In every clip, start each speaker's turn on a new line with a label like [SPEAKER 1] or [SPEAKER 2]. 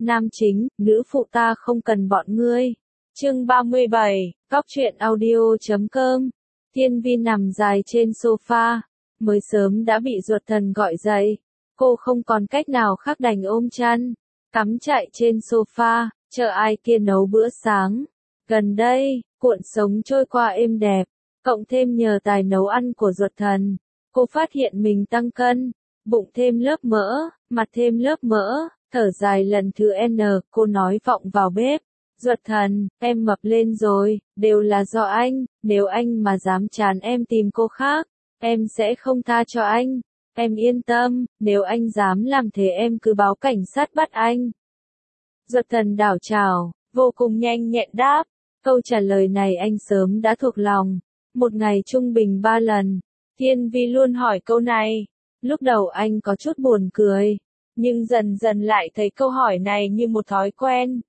[SPEAKER 1] Nam chính, nữ phụ ta không cần bọn ngươi. Chương 37, Góc truyện audio.com. Thiên Vi nằm dài trên sofa, mới sớm đã bị ruột thần gọi dậy. Cô không còn cách nào khác đành ôm chăn, cắm trại trên sofa, chờ ai kia nấu bữa sáng. Gần đây, cuộc sống trôi qua êm đẹp, cộng thêm nhờ tài nấu ăn của ruột thần, cô phát hiện mình tăng cân, bụng thêm lớp mỡ, mặt thêm lớp mỡ, thở dài lần thứ N, cô nói vọng vào bếp. Ruột thần, em mập lên rồi, đều là do anh, nếu anh mà dám chán em tìm cô khác, em sẽ không tha cho anh. Em yên tâm, nếu anh dám làm thế em cứ báo cảnh sát bắt anh. Ruột thần đảo trảo, vô cùng nhanh nhẹn đáp. Câu trả lời này anh sớm đã thuộc lòng. Một ngày trung bình 3 lần, Thiên Vi luôn hỏi câu này. Lúc đầu anh có chút buồn cười, nhưng dần dần lại thấy câu hỏi này như một thói quen.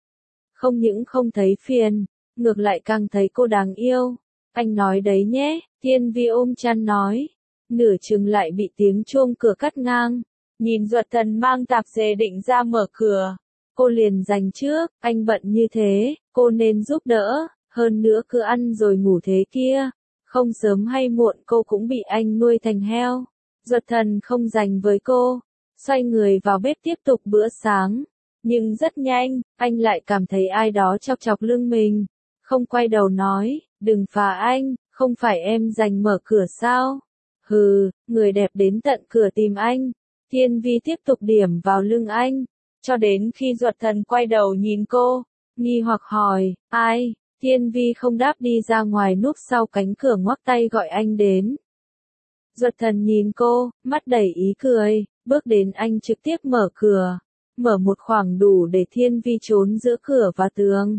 [SPEAKER 1] Không những không thấy phiền, ngược lại càng thấy cô đáng yêu. Anh nói đấy nhé, Thiên Vi ôm chăn nói. Nửa chừng lại bị tiếng chuông cửa cắt ngang. Nhìn ruột thần mang tạp dề định ra mở cửa. Cô liền giành trước, anh bận như thế, cô nên giúp đỡ, hơn nữa cứ ăn rồi ngủ thế kia. Không sớm hay muộn cô cũng bị anh nuôi thành heo. Ruột thần không dành với cô, xoay người vào bếp tiếp tục bữa sáng. Nhưng rất nhanh, anh lại cảm thấy ai đó chọc chọc lưng mình. Không quay đầu nói, đừng phá anh, không phải em giành mở cửa sao? Hừ, người đẹp đến tận cửa tìm anh. Thiên Vi tiếp tục điểm vào lưng anh, cho đến khi ruột thần quay đầu nhìn cô, nghi hoặc hỏi, ai? Thiên Vi không đáp đi ra ngoài núp sau cánh cửa ngoắc tay gọi anh đến. Ruột thần nhìn cô, mắt đầy ý cười, bước đến anh trực tiếp mở cửa. Mở một khoảng đủ để Thiên Vi trốn giữa cửa và tường.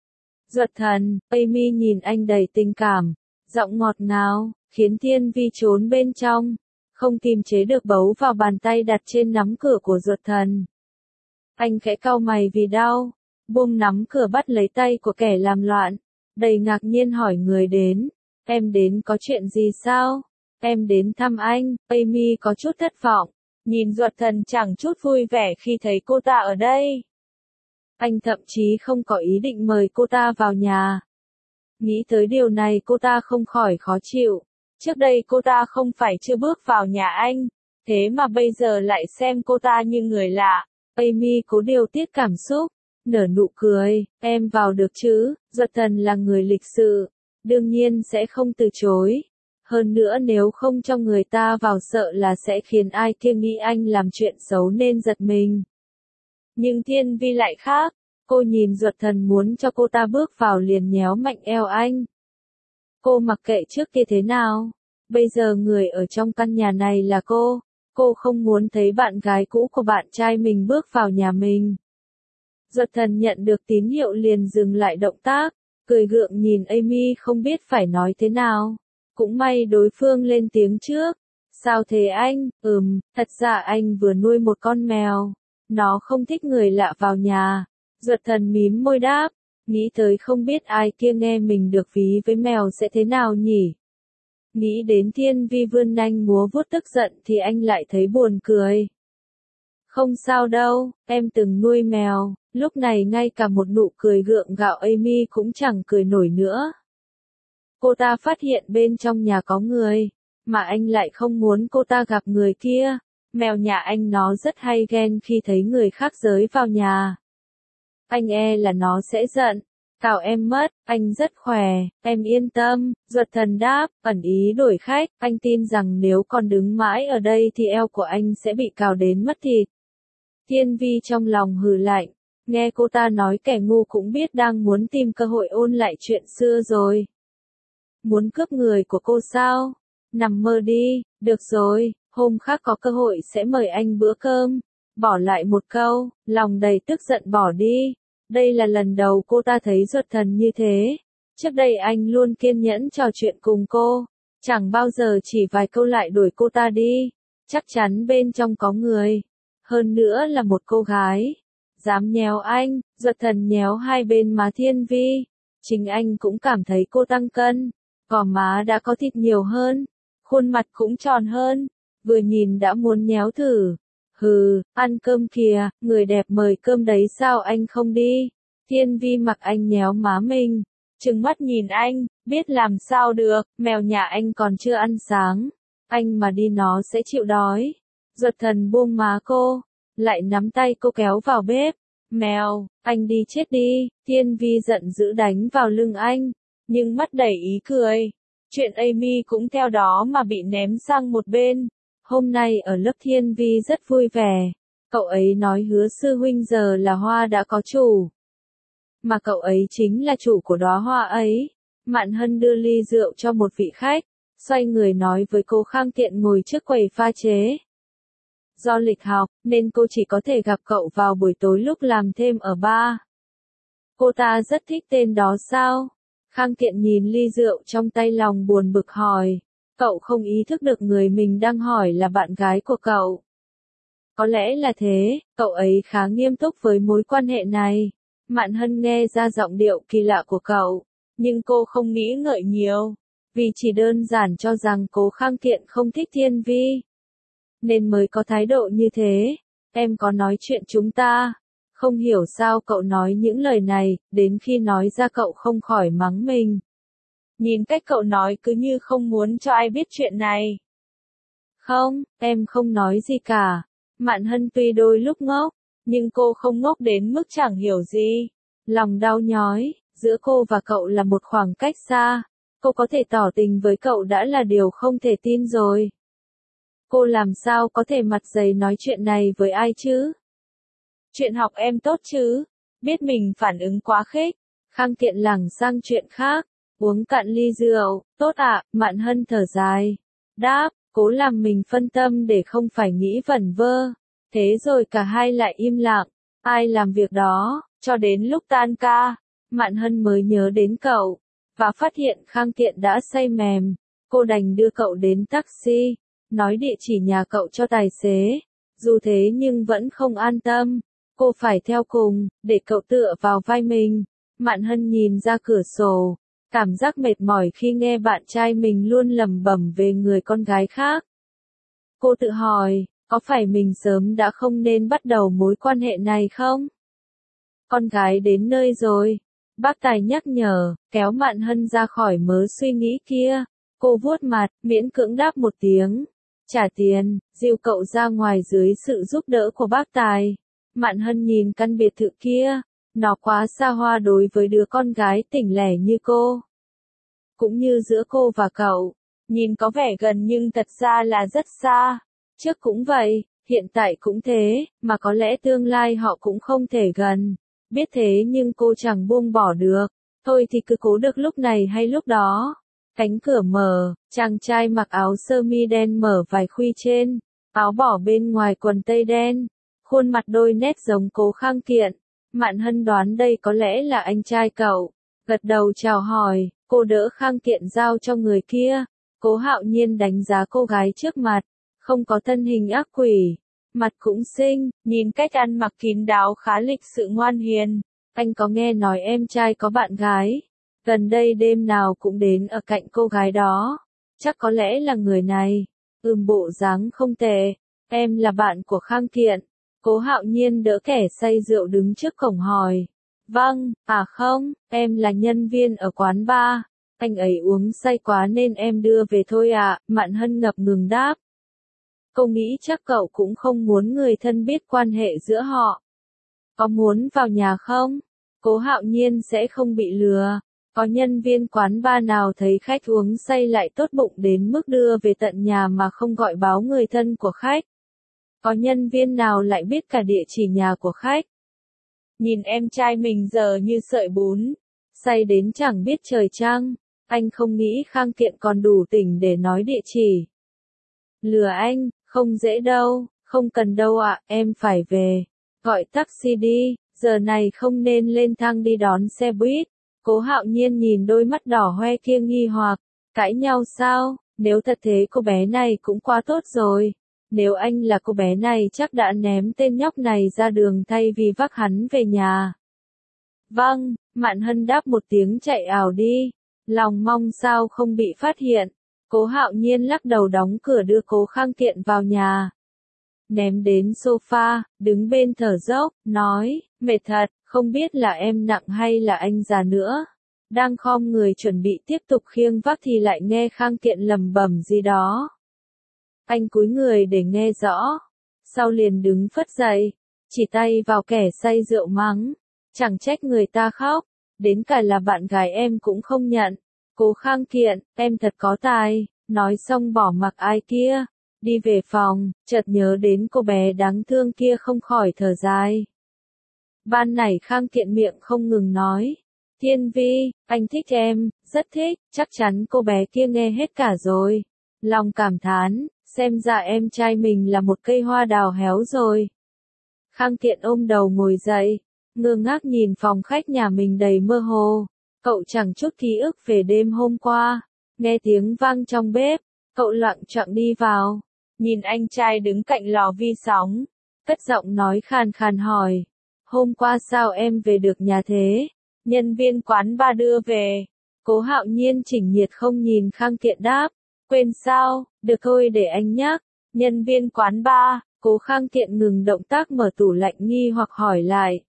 [SPEAKER 1] Ruột thần, Amy nhìn anh đầy tình cảm, giọng ngọt ngào, khiến Thiên Vi trốn bên trong, không kiềm chế được bấu vào bàn tay đặt trên nắm cửa của ruột thần. Anh khẽ cau mày vì đau, buông nắm cửa bắt lấy tay của kẻ làm loạn, đầy ngạc nhiên hỏi người đến, em đến có chuyện gì sao? Em đến thăm anh. Amy có chút thất vọng, nhìn ruột thần chẳng chút vui vẻ khi thấy cô ta ở đây. Anh thậm chí không có ý định mời cô ta vào nhà. Nghĩ tới điều này cô ta không khỏi khó chịu. Trước đây cô ta không phải chưa bước vào nhà anh, thế mà bây giờ lại xem cô ta như người lạ. Amy cố điều tiết cảm xúc, nở nụ cười, em vào được chứ? Ruột thần là người lịch sự, đương nhiên sẽ không từ chối. Hơn nữa nếu không cho người ta vào sợ là sẽ khiến ai kia nghĩ anh làm chuyện xấu nên giật mình. Nhưng Thiên Vi lại khác, cô nhìn ruột thần muốn cho cô ta bước vào liền nhéo mạnh eo anh. Cô mặc kệ trước kia thế nào, bây giờ người ở trong căn nhà này là cô không muốn thấy bạn gái cũ của bạn trai mình bước vào nhà mình. Ruột thần nhận được tín hiệu liền dừng lại động tác, cười gượng nhìn Amy không biết phải nói thế nào. Cũng may đối phương lên tiếng trước. Sao thế anh? Thật ra anh vừa nuôi một con mèo. Nó không thích người lạ vào nhà. Ruột thần mím môi đáp. Nghĩ tới không biết ai kia nghe mình được ví với mèo sẽ thế nào nhỉ? Nghĩ đến Thiên Vi vươn nanh múa vuốt tức giận thì anh lại thấy buồn cười. Không sao đâu, em từng nuôi mèo. Lúc này ngay cả một nụ cười gượng gạo Amy cũng chẳng cười nổi nữa. Cô ta phát hiện bên trong nhà có người, mà anh lại không muốn cô ta gặp người kia. Mèo nhà anh nó rất hay ghen khi thấy người khác giới vào nhà. Anh là nó sẽ giận, cào em mất, anh rất khỏe, em yên tâm. Ruột thần đáp, ẩn ý đổi khách, anh tin rằng nếu còn đứng mãi ở đây thì eo của anh sẽ bị cào đến mất thịt. Thiên Vi trong lòng hừ lạnh, nghe cô ta nói kẻ ngu cũng biết đang muốn tìm cơ hội ôn lại chuyện xưa rồi. Muốn cướp người của cô sao? Nằm mơ đi, được rồi, hôm khác có cơ hội sẽ mời anh bữa cơm. Bỏ lại một câu, lòng đầy tức giận bỏ đi. Đây là lần đầu cô ta thấy ruột thần như thế. Trước đây anh luôn kiên nhẫn trò chuyện cùng cô, chẳng bao giờ chỉ vài câu lại đuổi cô ta đi. Chắc chắn bên trong có người, hơn nữa là một cô gái. Dám nhéo anh, ruột thần nhéo hai bên má Thiên Vi. Chính anh cũng cảm thấy cô tăng cân. Gò má đã có thịt nhiều hơn, khuôn mặt cũng tròn hơn, vừa nhìn đã muốn nhéo thử. Hừ, ăn cơm kìa, người đẹp mời cơm đấy sao anh không đi? Thiên Vi mặc anh nhéo má mình, trừng mắt nhìn anh, biết làm sao được, mèo nhà anh còn chưa ăn sáng. Anh mà đi nó sẽ chịu đói. Duật Thần buông má cô, lại nắm tay cô kéo vào bếp. Mèo, anh đi chết đi, Thiên Vi giận dữ đánh vào lưng anh, nhưng mắt đầy ý cười. Chuyện Amy cũng theo đó mà bị ném sang một bên. Hôm nay ở lớp Thiên Vi rất vui vẻ. Cậu ấy nói hứa sư huynh giờ là hoa đã có chủ. Mà cậu ấy chính là chủ của đóa hoa ấy. Mạn Hân đưa ly rượu cho một vị khách, xoay người nói với cô Khang Tiện ngồi trước quầy pha chế. Do lịch học, nên cô chỉ có thể gặp cậu vào buổi tối lúc làm thêm ở bar. Cô ta rất thích tên đó sao? Khang Tiện nhìn ly rượu trong tay lòng buồn bực hỏi. Cậu không ý thức được người mình đang hỏi là bạn gái của cậu. Có lẽ là thế, cậu ấy khá nghiêm túc với mối quan hệ này. Mạn Hân nghe ra giọng điệu kỳ lạ của cậu, nhưng cô không nghĩ ngợi nhiều, vì chỉ đơn giản cho rằng cố Khang Kiện không thích Thiên Vi, nên mới có thái độ như thế. Em có nói chuyện chúng ta, không hiểu sao cậu nói những lời này, đến khi nói ra cậu không khỏi mắng mình. Nhìn cách cậu nói cứ như không muốn cho ai biết chuyện này. Không, em không nói gì cả. Mạn Hân tuy đôi lúc ngốc, nhưng cô không ngốc đến mức chẳng hiểu gì. Lòng đau nhói, giữa cô và cậu là một khoảng cách xa. Cô có thể tỏ tình với cậu đã là điều không thể tin rồi. Cô làm sao có thể mặt dày nói chuyện này với ai chứ? Chuyện học em tốt chứ? Biết mình phản ứng quá khích. Khang Kiện lảng sang chuyện khác. Uống cạn ly rượu, tốt ạ, Mạn Hân thở dài. Đáp, cố làm mình phân tâm để không phải nghĩ vẩn vơ. Thế rồi cả hai lại im lặng. Ai làm việc đó, cho đến lúc tan ca, Mạn Hân mới nhớ đến cậu, và phát hiện Khang Kiện đã say mềm. Cô đành đưa cậu đến taxi, nói địa chỉ nhà cậu cho tài xế. Dù thế nhưng vẫn không an tâm. Cô phải theo cùng, để cậu tựa vào vai mình. Mạn Hân nhìn ra cửa sổ. Cảm giác mệt mỏi khi nghe bạn trai mình luôn lẩm bẩm về người con gái khác. Cô tự hỏi, có phải mình sớm đã không nên bắt đầu mối quan hệ này không? Con gái đến nơi rồi. Bác Tài nhắc nhở, kéo Mạn Hân ra khỏi mớ suy nghĩ kia. Cô vuốt mặt, miễn cưỡng đáp một tiếng. Trả tiền, dìu cậu ra ngoài dưới sự giúp đỡ của bác Tài. Mạn Hân nhìn căn biệt thự kia. Nó quá xa hoa đối với đứa con gái tỉnh lẻ như cô. Cũng như giữa cô và cậu, nhìn có vẻ gần nhưng thật ra là rất xa. Trước cũng vậy, hiện tại cũng thế, mà có lẽ tương lai họ cũng không thể gần. Biết thế nhưng cô chẳng buông bỏ được. Thôi thì cứ cố được lúc này hay lúc đó. Cánh cửa mở, chàng trai mặc áo sơ mi đen mở vài khuy trên, áo bỏ bên ngoài quần tây đen. Khuôn mặt đôi nét giống Cố Khang Kiện. Mạn Hân đoán đây có lẽ là anh trai cậu. Gật đầu chào hỏi, cô đỡ Khang Kiện giao cho người kia. Cố Hạo Nhiên đánh giá cô gái trước mặt, không có thân hình ác quỷ, mặt cũng xinh, nhìn cách ăn mặc kín đáo khá lịch sự ngoan hiền. Anh có nghe nói em trai có bạn gái, gần đây đêm nào cũng đến ở cạnh cô gái đó, chắc có lẽ là người này. Bộ dáng không tệ, em là bạn của Khang Kiện. Cố Hạo Nhiên đỡ kẻ say rượu đứng trước cổng hỏi. Vâng, à không, em là nhân viên ở quán bar. Anh ấy uống say quá nên em đưa về thôi ạ, Mạn Hân ngập ngừng đáp. Cô nghĩ chắc cậu cũng không muốn người thân biết quan hệ giữa họ. Có muốn vào nhà không? Cố Hạo Nhiên sẽ không bị lừa. Có nhân viên quán bar nào thấy khách uống say lại tốt bụng đến mức đưa về tận nhà mà không gọi báo người thân của khách? Có nhân viên nào lại biết cả địa chỉ nhà của khách? Nhìn em trai mình giờ như sợi bún, say đến chẳng biết trời trăng. Anh không nghĩ Khang Kiện còn đủ tỉnh để nói địa chỉ. Lừa anh, không dễ đâu, không cần đâu ạ, em phải về. Gọi taxi đi, giờ này không nên lên thang đi đón xe buýt. Cố Hạo Nhiên nhìn đôi mắt đỏ hoe kia nghi hoặc, cãi nhau sao? Nếu thật thế cô bé này cũng quá tốt rồi. Nếu anh là cô bé này chắc đã ném tên nhóc này ra đường thay vì vác hắn về nhà. Vâng, Mạn Hân đáp một tiếng chạy ảo đi. Lòng mong sao không bị phát hiện. Cố Hạo Nhiên lắc đầu đóng cửa đưa Cố Khang Kiện vào nhà. ném đến sofa, đứng bên thở dốc, nói, mệt thật, không biết là em nặng hay là anh già nữa. Đang khom người chuẩn bị tiếp tục khiêng vác thì lại nghe Khang Kiện lẩm bẩm gì đó. Anh cúi người để nghe rõ, sau liền đứng phất dậy, chỉ tay vào kẻ say rượu mắng, chẳng trách người ta khóc, đến cả là bạn gái em cũng không nhận. Cố Khang Kiện, em thật có tài, nói xong bỏ mặc ai kia, đi về phòng, chợt nhớ đến cô bé đáng thương kia không khỏi thở dài. Ban nãy Khang Kiện miệng không ngừng nói, Thiên Vi, anh thích em, rất thích, chắc chắn cô bé kia nghe hết cả rồi. Lòng cảm thán, xem ra em trai mình là một cây hoa đào héo rồi. Khang Kiện ôm đầu ngồi dậy, ngơ ngác nhìn phòng khách nhà mình đầy mơ hồ. Cậu chẳng chút ký ức về đêm hôm qua. Nghe tiếng vang trong bếp, cậu lặng choạng đi vào, nhìn anh trai đứng cạnh lò vi sóng, cất giọng nói khàn khàn hỏi, hôm qua sao em về được nhà thế? Nhân viên quán bar đưa về. Cố Hạo Nhiên chỉnh nhiệt không nhìn Khang Kiện đáp, quên sao, được thôi để anh nhắc. Nhân viên quán bar. Cố Khang Kiện ngừng động tác mở tủ lạnh nghi hoặc hỏi lại.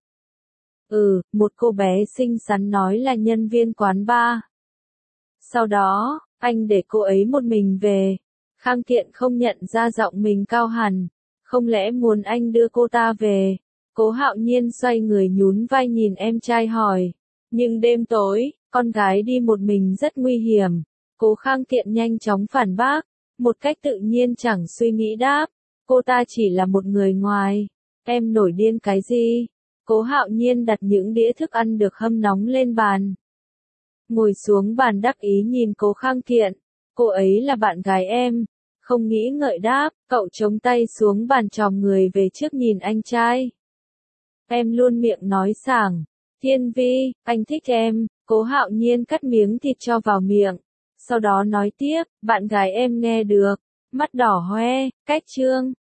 [SPEAKER 1] Một cô bé xinh xắn nói là nhân viên quán bar. Sau đó, anh để cô ấy một mình về. Khang Kiện không nhận ra giọng mình cao hẳn. Không lẽ muốn anh đưa cô ta về? Cố Hạo Nhiên xoay người nhún vai nhìn em trai hỏi. Nhưng đêm tối, con gái đi một mình rất nguy hiểm. Cố Khang Kiện nhanh chóng phản bác, một cách tự nhiên chẳng suy nghĩ đáp. Cô ta chỉ là một người ngoài. Em nổi điên cái gì? Cố Hạo Nhiên đặt những đĩa thức ăn được hâm nóng lên bàn. Ngồi xuống bàn đắc ý nhìn Cố Khang Kiện. Cô ấy là bạn gái em. Không nghĩ ngợi đáp, cậu chống tay xuống bàn tròm người về trước nhìn anh trai. Em luôn miệng nói sảng. Thiên Vi, anh thích em. Cố Hạo Nhiên cắt miếng thịt cho vào miệng. Sau đó nói tiếp, bạn gái em nghe được. Mắt đỏ hoe, cách trương.